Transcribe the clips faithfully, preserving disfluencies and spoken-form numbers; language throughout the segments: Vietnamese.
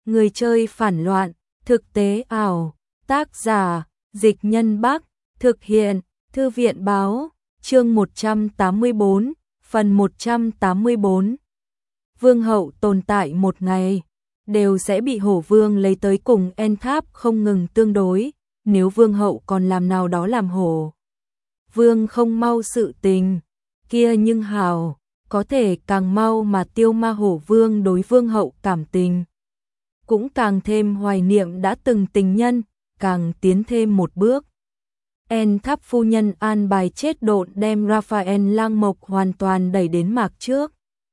Người chơi phản loạn, thực tế ảo, tác giả, Dịch Nhân Bắc, thực hiện, Thư viện Báo, chương một trăm tám mươi bốn, phần một trăm tám mươi bốn. Vương hậu tồn tại một ngày, đều sẽ bị hổ vương lấy tới cùng En Tháp không ngừng tương đối, nếu vương hậu còn làm nào đó làm hổ vương không mau sự tình, kia nhưng hào, có thể càng mau mà tiêu ma hổ vương đối vương hậu cảm tình. Cũng càng thêm hoài niệm đã từng tình nhân, càng tiến thêm một bước. En Tháp phu nhân an bài chết độn đem Raphael Lang Mộc hoàn toàn đẩy đến mạc trước.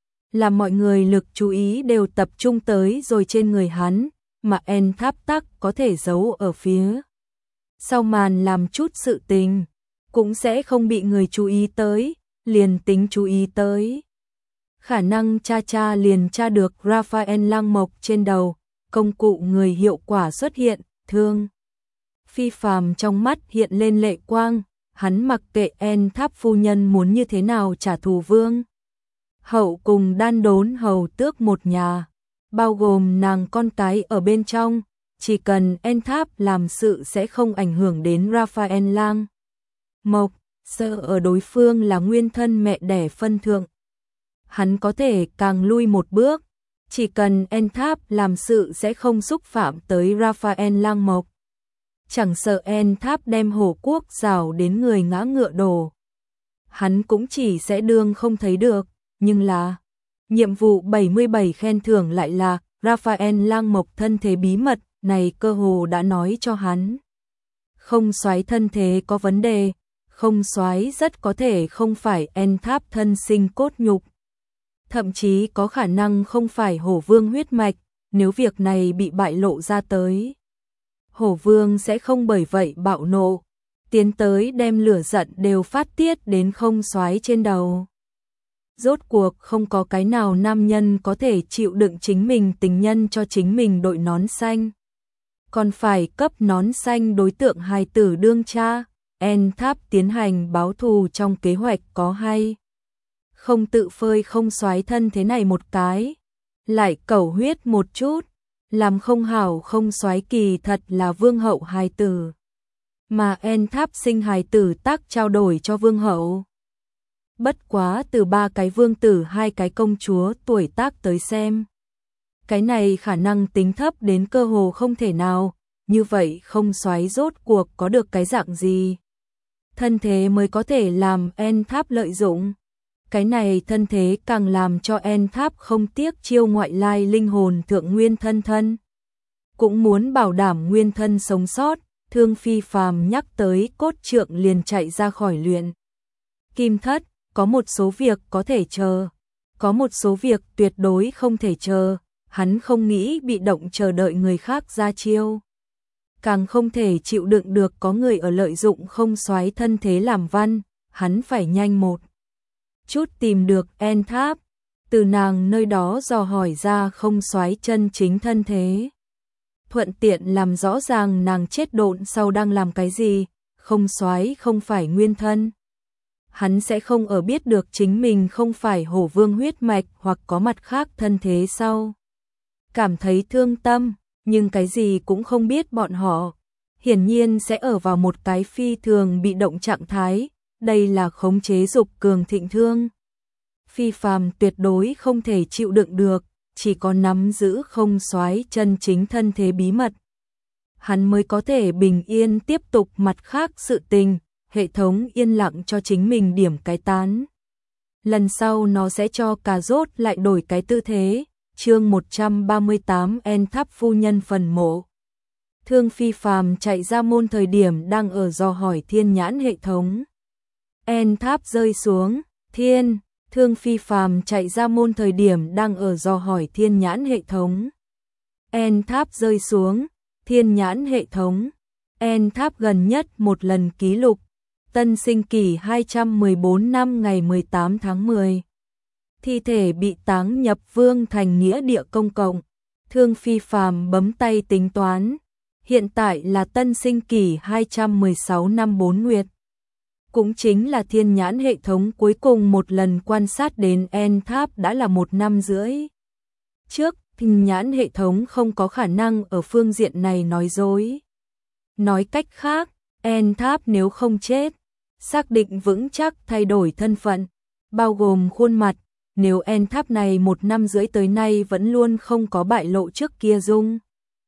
Làm mọi người lực chú ý đều tập trung tới rồi trên người hắn, mà En Tháp tắc có thể giấu ở phía sau màn làm chút sự tình, cũng sẽ không bị người chú ý tới, liền tính chú ý tới. Khả năng cha cha liền tra được Raphael Lang Mộc trên đầu, công cụ người hiệu quả xuất hiện, thương. Phi Phàm trong mắt hiện lên lệ quang, hắn mặc kệ En Tháp phu nhân muốn như thế nào trả thù vương hậu cùng đan đốn hầu tước một nhà, bao gồm nàng con cái ở bên trong, chỉ cần En Tháp làm sự sẽ không ảnh hưởng đến Raphael Lang Mộc, sợ ở đối phương là nguyên thân mẹ đẻ phân thượng. Hắn có thể càng lui một bước, chỉ cần En Tháp làm sự sẽ không xúc phạm tới Raphael Lang Mộc. Chẳng sợ En Tháp đem hổ quốc rào đến người ngã ngựa đổ, hắn cũng chỉ sẽ đương không thấy được, nhưng là nhiệm vụ bảy mươi bảy khen thưởng lại là Raphael Lang Mộc thân thế bí mật, này cơ hồ đã nói cho hắn. Không soái thân thế có vấn đề, không soái rất có thể không phải En Tháp thân sinh cốt nhục. Thậm chí có khả năng không phải hổ vương huyết mạch, nếu việc này bị bại lộ ra tới. Hổ vương sẽ không bởi vậy bạo nộ, tiến tới đem lửa giận đều phát tiết đến không soái trên đầu. Rốt cuộc không có cái nào nam nhân có thể chịu đựng chính mình tình nhân cho chính mình đội nón xanh. Còn phải cấp nón xanh đối tượng hài tử đương cha, En Tháp tiến hành báo thù trong kế hoạch có hay. Không tự phơi không soái thân thế này một cái, lại cẩu huyết một chút, làm không hảo không soái kỳ thật là vương hậu hài tử. Mà En Tháp sinh hài tử tác trao đổi cho vương hậu. Bất quá từ ba cái vương tử hai cái công chúa tuổi tác tới xem. Cái này khả năng tính thấp đến cơ hồ không thể nào, như vậy không soái rốt cuộc có được cái dạng gì. Thân thế mới có thể làm En Tháp lợi dụng. Cái này thân thế càng làm cho En Tháp không tiếc chiêu ngoại lai linh hồn thượng nguyên thân thân. Cũng muốn bảo đảm nguyên thân sống sót, Thương Phi Phàm nhắc tới cốt trượng liền chạy ra khỏi luyện. Kim thất, có một số việc có thể chờ, có một số việc tuyệt đối không thể chờ, hắn không nghĩ bị động chờ đợi người khác ra chiêu. Càng không thể chịu đựng được có người ở lợi dụng không soái thân thế làm văn, hắn phải nhanh một chút tìm được En Tháp, từ nàng nơi đó dò hỏi ra không soái chân chính thân thế. Thuận tiện làm rõ ràng nàng chết độn sau đang làm cái gì, không soái không phải nguyên thân. Hắn sẽ không ở biết được chính mình không phải hổ vương huyết mạch hoặc có mặt khác thân thế sau. Cảm thấy thương tâm, nhưng cái gì cũng không biết bọn họ. Hiển nhiên sẽ ở vào một cái phi thường bị động trạng thái, đây là khống chế dục cường thịnh thương. Phi Phàm tuyệt đối không thể chịu đựng được, chỉ có nắm giữ không soái chân chính thân thế bí mật. Hắn mới có thể bình yên tiếp tục mặt khác sự tình, hệ thống yên lặng cho chính mình điểm cái tán. Lần sau nó sẽ cho cà rốt lại đổi cái tư thế, chương một trăm ba mươi tám En Tháp phu nhân phần mộ. Thương Phi Phàm chạy ra môn thời điểm đang ở dò hỏi thiên nhãn hệ thống. En Tháp rơi xuống, thiên, Thương Phi Phàm chạy ra môn thời điểm đang ở dò hỏi thiên nhãn hệ thống. En Tháp rơi xuống, thiên nhãn hệ thống. En Tháp gần nhất một lần ký lục, tân sinh kỷ hai trăm mười bốn năm ngày mười tám tháng mười. Thi thể bị táng nhập Vương Thành nghĩa địa công cộng. Thương Phi Phàm bấm tay tính toán. Hiện tại là tân sinh kỷ hai trăm mười sáu năm bốn nguyệt. Cũng chính là thiên nhãn hệ thống cuối cùng một lần quan sát đến En Tháp đã là một năm rưỡi. Trước, Thiên nhãn hệ thống không có khả năng ở phương diện này nói dối. Nói cách khác, En Tháp nếu không chết, xác định vững chắc thay đổi thân phận, bao gồm khuôn mặt, nếu En Tháp này một năm rưỡi tới nay vẫn luôn không có bại lộ trước kia dung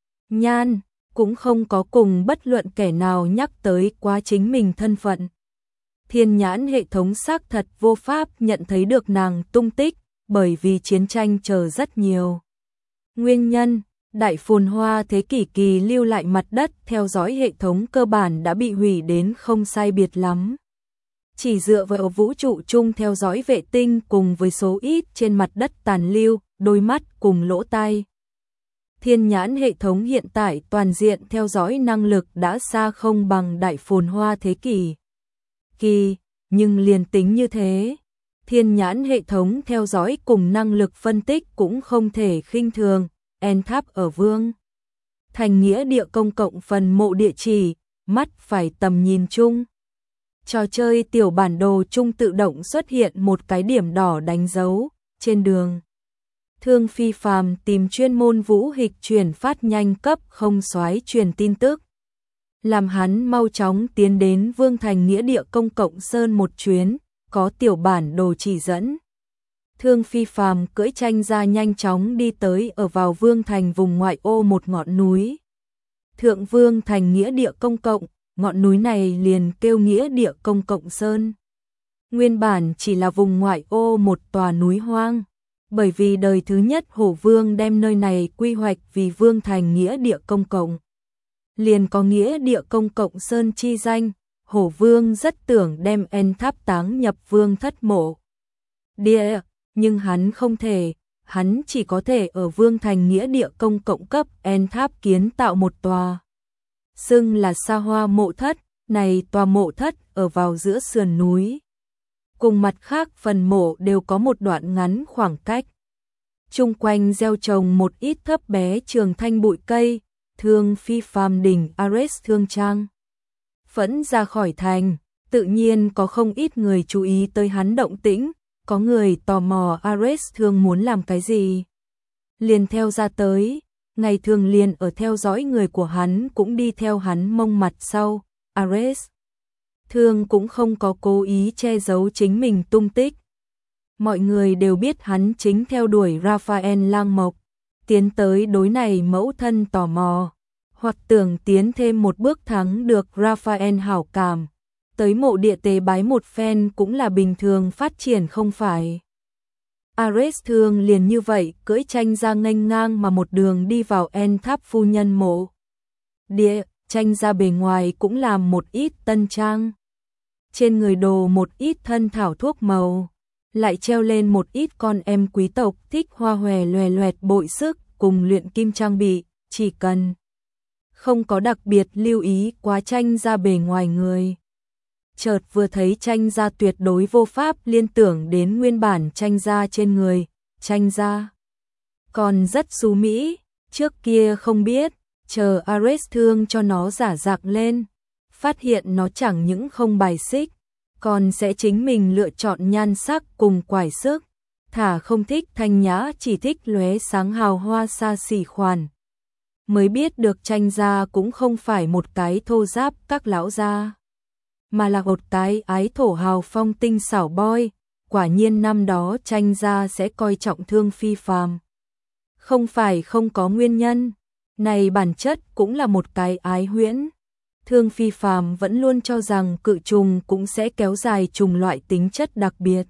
nhan, cũng không có cùng bất luận kẻ nào nhắc tới quá chính mình thân phận. Thiên nhãn hệ thống xác thật vô pháp nhận thấy được nàng tung tích, bởi vì chiến tranh chờ rất nhiều nguyên nhân. Đại phồn hoa thế kỷ kỳ lưu lại mặt đất theo dõi hệ thống cơ bản đã bị hủy đến không sai biệt lắm. Chỉ dựa vào vũ trụ chung theo dõi vệ tinh cùng với số ít trên mặt đất tàn lưu, đôi mắt cùng lỗ tai. Thiên nhãn hệ thống hiện tại toàn diện theo dõi năng lực đã xa không bằng đại phồn hoa thế kỷ kỳ, nhưng liền tính như thế, thiên nhãn hệ thống theo dõi cùng năng lực phân tích cũng không thể khinh thường. En Tháp ở Vương Thành nghĩa địa công cộng phần mộ địa chỉ, mắt phải tầm nhìn chung. Trò chơi tiểu bản đồ chung tự động xuất hiện một cái điểm đỏ đánh dấu trên đường. Thương Phi Phàm tìm chuyên môn vũ hịch truyền phát nhanh cấp không soái truyền tin tức, làm hắn mau chóng tiến đến Vương Thành nghĩa địa công cộng sơn một chuyến, có tiểu bản đồ chỉ dẫn. Thương Phi Phàm cưỡi tranh ra nhanh chóng đi tới ở vào Vương Thành vùng ngoại ô một ngọn núi. Thượng Vương Thành nghĩa địa công cộng, ngọn núi này liền kêu nghĩa địa công cộng sơn. Nguyên bản chỉ là vùng ngoại ô một tòa núi hoang, bởi vì đời thứ nhất Hổ Vương đem nơi này quy hoạch vì Vương Thành nghĩa địa công cộng, liền có nghĩa địa công cộng sơn chi danh. Hổ Vương rất tưởng đem En Tháp táng nhập Vương thất mộ địa, nhưng hắn không thể, hắn chỉ có thể ở Vương Thành nghĩa địa công cộng cấp En Tháp kiến tạo một tòa xưng là Sa Hoa mộ thất. Này tòa mộ thất ở vào giữa sườn núi, cùng mặt khác phần mộ đều có một đoạn ngắn khoảng cách. Chung quanh gieo trồng một ít thấp bé trường thanh bụi cây. Thương Phi Phàm đỉnh Ares thương trang phẫn ra khỏi thành, tự nhiên có không ít người chú ý tới hắn động tĩnh, có người tò mò Ares thương muốn làm cái gì, liền theo ra tới. Ngày thường liền ở theo dõi người của hắn cũng đi theo hắn mông mặt sau. Ares thương cũng không có cố ý che giấu chính mình tung tích. Mọi người đều biết hắn chính theo đuổi Raphael Lang Mộc, tiến tới đối này mẫu thân tò mò, hoặc tưởng tiến thêm một bước thắng được Raphael hảo cảm, tới mộ địa tế bái một phen cũng là bình thường phát triển không phải. Ares thương liền như vậy cưỡi tranh ra nghênh ngang mà một đường đi vào En Tháp phu nhân mộ địa. Tranh ra bề ngoài cũng làm một ít tân trang, trên người đồ một ít thân thảo thuốc màu, lại treo lên một ít con em quý tộc thích hoa hòe loè loẹt bội sức cùng luyện kim trang bị. Chỉ cần không có đặc biệt lưu ý quá tranh ra bề ngoài người, chợt vừa thấy tranh ra tuyệt đối vô pháp liên tưởng đến nguyên bản tranh ra trên người. Tranh ra còn rất xú mỹ, trước kia không biết, chờ Ares thương cho nó giả dạng lên, phát hiện nó chẳng những không bài xích, còn sẽ chính mình lựa chọn nhan sắc cùng quải sức, thả không thích thanh nhã, chỉ thích lóe sáng hào hoa xa xỉ khoản. Mới biết được tranh ra cũng không phải một cái thô giáp các lão gia, mà là một cái ái thổ hào phong tinh xảo boy. Quả nhiên năm đó tranh ra sẽ coi trọng Thương Phi Phàm, không phải không có nguyên nhân. Này bản chất cũng là một cái ái huyễn. Thương Phi Phàm vẫn luôn cho rằng cự trùng cũng sẽ kéo dài trùng loại tính chất đặc biệt,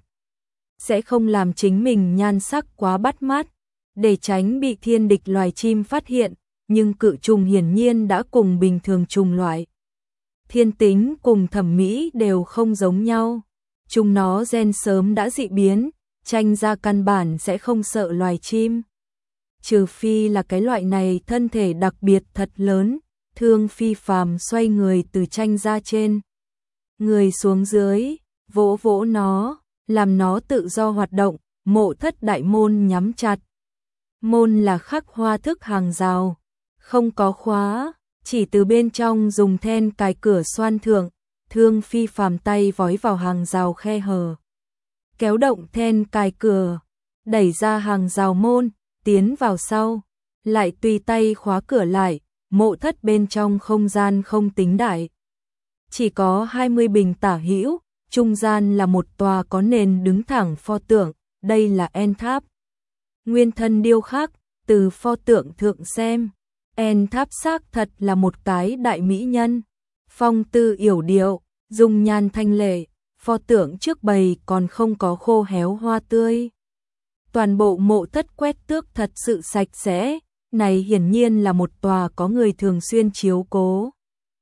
sẽ không làm chính mình nhan sắc quá bắt mắt, để tránh bị thiên địch loài chim phát hiện. Nhưng cự trùng hiển nhiên đã cùng bình thường trùng loại, thiên tính cùng thẩm mỹ đều không giống nhau. Chúng nó gen sớm đã dị biến, tranh ra căn bản sẽ không sợ loài chim, trừ phi là cái loại này thân thể đặc biệt thật lớn. Thương Phi Phàm xoay người từ tranh ra trên người xuống dưới, vỗ vỗ nó, làm nó tự do hoạt động. Mộ thất đại môn nhắm chặt, môn là khắc hoa thức hàng rào, không có khóa, chỉ từ bên trong dùng then cài cửa xoan thượng. Thương Phi Phàm tay vói vào hàng rào khe hở, kéo động then cài cửa, đẩy ra hàng rào môn. tiến vào sau, lại tùy tay khóa cửa lại, mộ thất bên trong không gian không tính đại. Chỉ có hai mươi bình tả hữu, trung gian là một tòa có nền đứng thẳng pho tượng, đây là En Tháp. Nguyên thân điêu khắc, từ pho tượng thượng xem, En Tháp xác thật là một cái đại mỹ nhân, phong tư yểu điệu, dung nhan thanh lệ, pho tượng trước bày còn không có khô héo hoa tươi. Toàn bộ mộ thất quét tước thật sự sạch sẽ, này hiển nhiên là một tòa có người thường xuyên chiếu cố.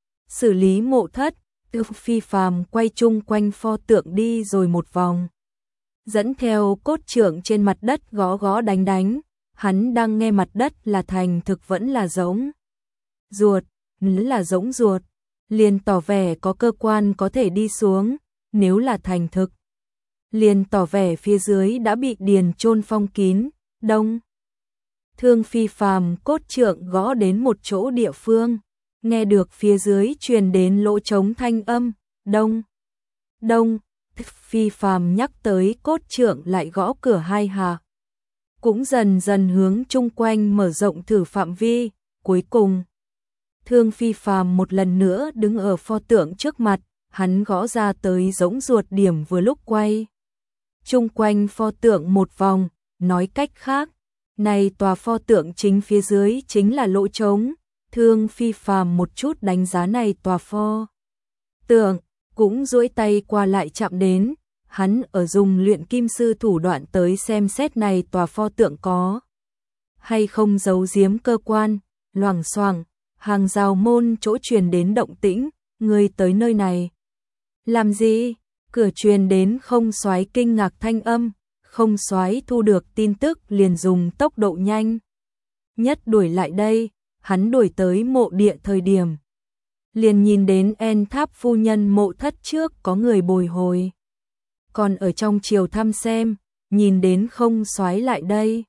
Xử lý mộ thất, Tư Phi Phàm quay chung quanh pho tượng đi rồi một vòng. Dẫn theo cốt trượng trên mặt đất gõ gõ đánh đánh, hắn đang nghe mặt đất là thành thực vẫn là giống ruột, nếu là giống ruột, liền tỏ vẻ có cơ quan có thể đi xuống, nếu là thành thực, liền tỏ vẻ phía dưới đã bị điền chôn phong kín, đông. Thương Phi Phàm cốt trượng gõ đến một chỗ địa phương, nghe được phía dưới truyền đến lỗ trống thanh âm, đông, đông. Phi Phàm nhắc tới cốt trượng lại gõ cửa hai hạ, cũng dần dần hướng chung quanh mở rộng thử phạm vi, cuối cùng Thương Phi Phàm một lần nữa đứng ở pho tượng trước mặt, hắn gõ ra tới giống ruột điểm vừa lúc quay chung quanh pho tượng một vòng, nói cách khác, này tòa pho tượng chính phía dưới chính là lỗ trống. Thương Phi Phàm một chút đánh giá này tòa pho tượng, cũng duỗi tay qua lại chạm đến, hắn ở dùng luyện kim sư thủ đoạn tới xem xét này tòa pho tượng có hay không giấu giếm cơ quan, loảng xoảng, hàng rào môn chỗ truyền đến động tĩnh, người tới nơi này. Làm gì? Cửa truyền đến Không Soái kinh ngạc thanh âm, Không Soái thu được tin tức liền dùng tốc độ nhanh nhất đuổi lại đây, hắn đuổi tới mộ địa thời điểm. Liền nhìn đến En Tháp phu nhân mộ thất trước có người bồi hồi. Còn ở trong chiều thăm xem, nhìn đến Không Soái lại đây.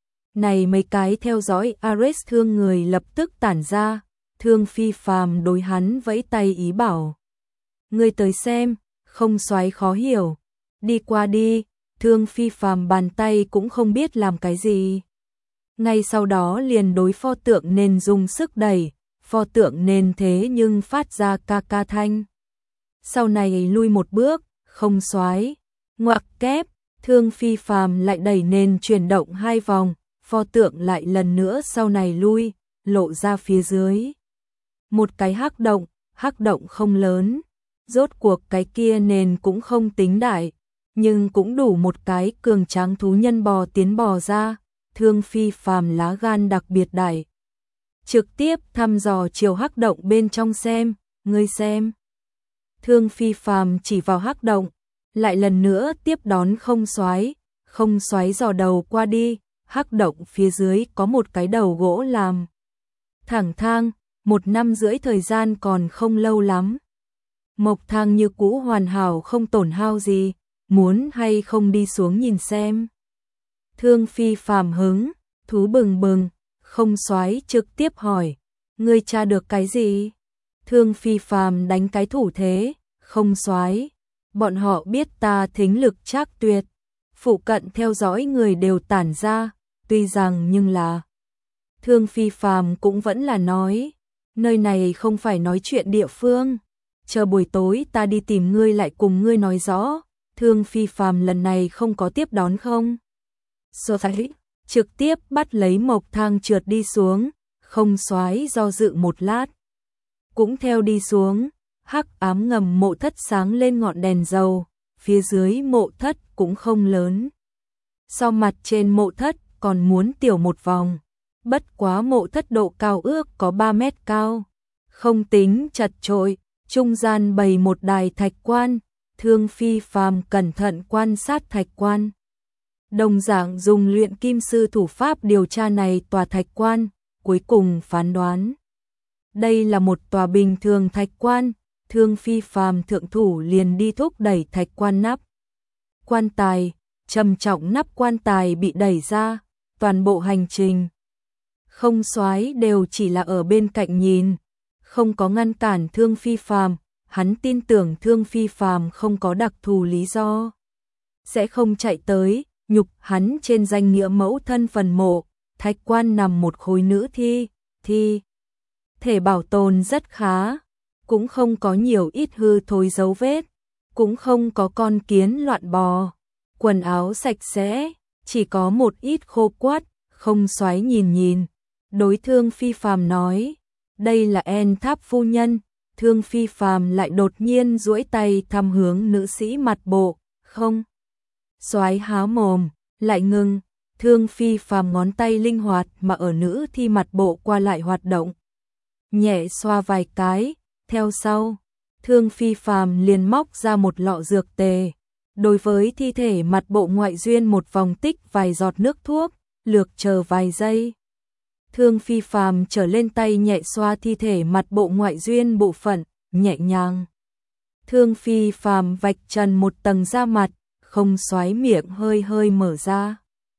Này mấy cái theo dõi Ares thương người lập tức tản ra, Thương Phi Phàm đối hắn vẫy tay ý bảo. Ngươi tới xem, Không Soái khó hiểu. Đi qua đi, Thương Phi Phàm bàn tay cũng không biết làm cái gì. Ngay sau đó liền đối pho tượng nên dùng sức đẩy, pho tượng nên thế nhưng phát ra ca ca thanh. Sau này lui một bước, Không Soái, ngoặc kép, Thương Phi Phàm lại đẩy nên chuyển động hai vòng, pho tượng lại lần nữa sau này lui, lộ ra phía dưới. Một cái hắc động, hắc động không lớn, rốt cuộc cái kia nền cũng không tính đại, nhưng cũng đủ một cái cường tráng thú nhân bò tiến bò ra. Thương Phi Phàm lá gan đặc biệt đại, trực tiếp thăm dò chiều hắc động bên trong xem, ngươi xem. Thương Phi Phàm chỉ vào hắc động, lại lần nữa tiếp đón Không Soái, Không Soái dò đầu qua đi, hắc động phía dưới có một cái đầu gỗ làm thẳng thang, một năm rưỡi thời gian còn không lâu lắm. Mộc thang như cũ hoàn hảo không tổn hao gì, muốn hay không đi xuống nhìn xem. Thương Phi Phàm hứng, thú bừng bừng, Không Soái trực tiếp hỏi, ngươi tra được cái gì? Thương Phi Phàm đánh cái thủ thế, Không Soái, bọn họ biết ta thính lực trác tuyệt, phụ cận theo dõi người đều tản ra, tuy rằng nhưng là. Thương Phi Phàm cũng vẫn là nói, nơi này không phải nói chuyện địa phương, chờ buổi tối ta đi tìm ngươi lại cùng ngươi nói rõ. Thương Phi Phàm lần này không có tiếp đón Không Soái, trực tiếp bắt lấy Mộc thang trượt đi xuống, Không Soái do dự một lát, cũng theo đi xuống. Hắc ám ngầm mộ thất sáng lên ngọn đèn dầu, phía dưới mộ thất cũng không lớn, so mặt trên mộ thất còn muốn tiểu một vòng, bất quá mộ thất độ cao ước có ba mét cao, không tính chật chội, trung gian bày một đài thạch quan. Thương Phi Phàm cẩn thận quan sát thạch quan, đồng dạng dùng luyện kim sư thủ pháp điều tra này tòa thạch quan, cuối cùng phán đoán đây là một tòa bình thường thạch quan. Thương Phi Phàm thượng thủ liền đi thúc đẩy thạch quan nắp quan tài, trầm trọng nắp quan tài bị đẩy ra, toàn bộ hành trình Không Soái đều chỉ là ở bên cạnh nhìn, không có ngăn cản Thương Phi Phàm. Hắn tin tưởng Thương Phi Phàm không có đặc thù lý do sẽ không chạy tới nhục hắn trên danh nghĩa mẫu thân phần mộ, thạch quan nằm một khối nữ thi, thi thể bảo tồn rất khá, cũng không có nhiều ít hư thối dấu vết, cũng không có con kiến loạn bò, quần áo sạch sẽ, chỉ có một ít khô quắt, không xoáy nhìn nhìn. Đối Thương Phi Phàm nói, đây là En Tháp phu nhân. Thương Phi Phàm lại đột nhiên duỗi tay thăm hướng nữ sĩ mặt bộ, không. Xoáy há mồm, lại ngừng, Thương Phi Phàm ngón tay linh hoạt mà ở nữ thi mặt bộ qua lại hoạt động. Nhẹ xoa vài cái, theo sau, Thương Phi Phàm liền móc ra một lọ dược tề. Đối với thi thể mặt bộ ngoại duyên một vòng tích vài giọt nước thuốc, lược chờ vài giây. Thương Phi Phàm trở lên tay nhẹ xoa thi thể mặt bộ ngoại duyên bộ phận, nhẹ nhàng. Thương Phi Phàm vạch trần một tầng da mặt, không xoáy miệng hơi hơi mở ra.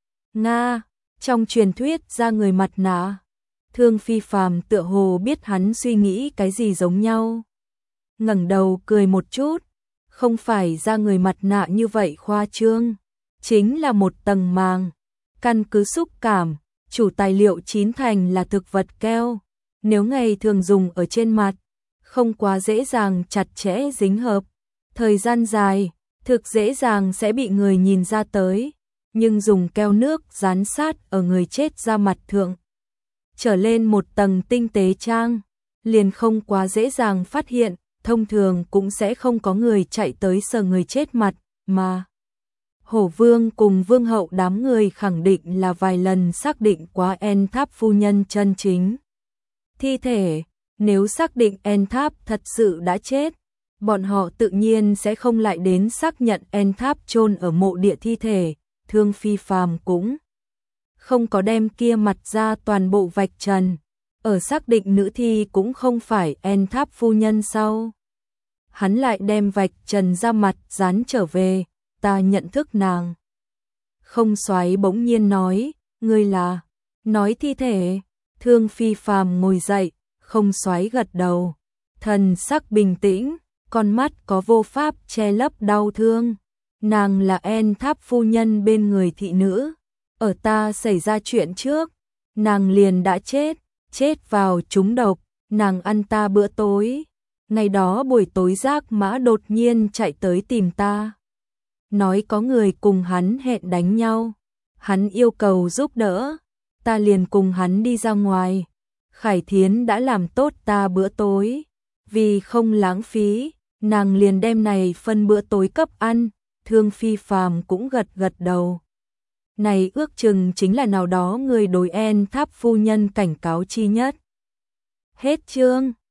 Nga, trong truyền thuyết da người mặt nạ. Thương Phi Phàm tựa hồ biết hắn suy nghĩ cái gì giống nhau. Ngẩng đầu cười một chút, không phải da người mặt nạ như vậy khoa trương, chính là một tầng màng. Căn cứ xúc cảm, chủ tài liệu chín thành là thực vật keo, nếu ngày thường dùng ở trên mặt, không quá dễ dàng chặt chẽ dính hợp. Thời gian dài, thực dễ dàng sẽ bị người nhìn ra tới, nhưng dùng keo nước dán sát ở người chết da mặt thượng, trở lên một tầng tinh tế trang, liền không quá dễ dàng phát hiện, thông thường cũng sẽ không có người chạy tới sờ người chết mặt, mà Hổ Vương cùng Vương hậu đám người khẳng định là vài lần xác định quá En Tháp phu nhân chân chính thi thể, nếu xác định En Tháp thật sự đã chết, bọn họ tự nhiên sẽ không lại đến xác nhận En Tháp chôn ở mộ địa thi thể. Thương Phi Phàm cũng không có đem kia mặt ra toàn bộ vạch trần, ở xác định nữ thi cũng không phải En Tháp phu nhân sau. Hắn lại đem vạch trần ra mặt dán trở về, ta nhận thức nàng. Không xoáy bỗng nhiên nói, ngươi là, nói thi thể. Thương Phi Phàm ngồi dậy, không xoáy gật đầu, thần sắc bình tĩnh, con mắt có vô pháp che lấp đau thương. Nàng là En Tháp phu nhân bên người thị nữ, ở ta xảy ra chuyện trước, nàng liền đã chết, chết vào trúng độc, nàng ăn ta bữa tối. Ngày đó buổi tối Giác Mã đột nhiên chạy tới tìm ta, nói có người cùng hắn hẹn đánh nhau, hắn yêu cầu giúp đỡ, ta liền cùng hắn đi ra ngoài. Khải Thiến đã làm tốt ta bữa tối, vì không lãng phí, nàng liền đem này phân bữa tối cấp ăn. Thương Phi Phàm cũng gật gật đầu. Này ước chừng chính là nào đó người đối En Tháp phu nhân cảnh cáo chi nhất. Hết chương.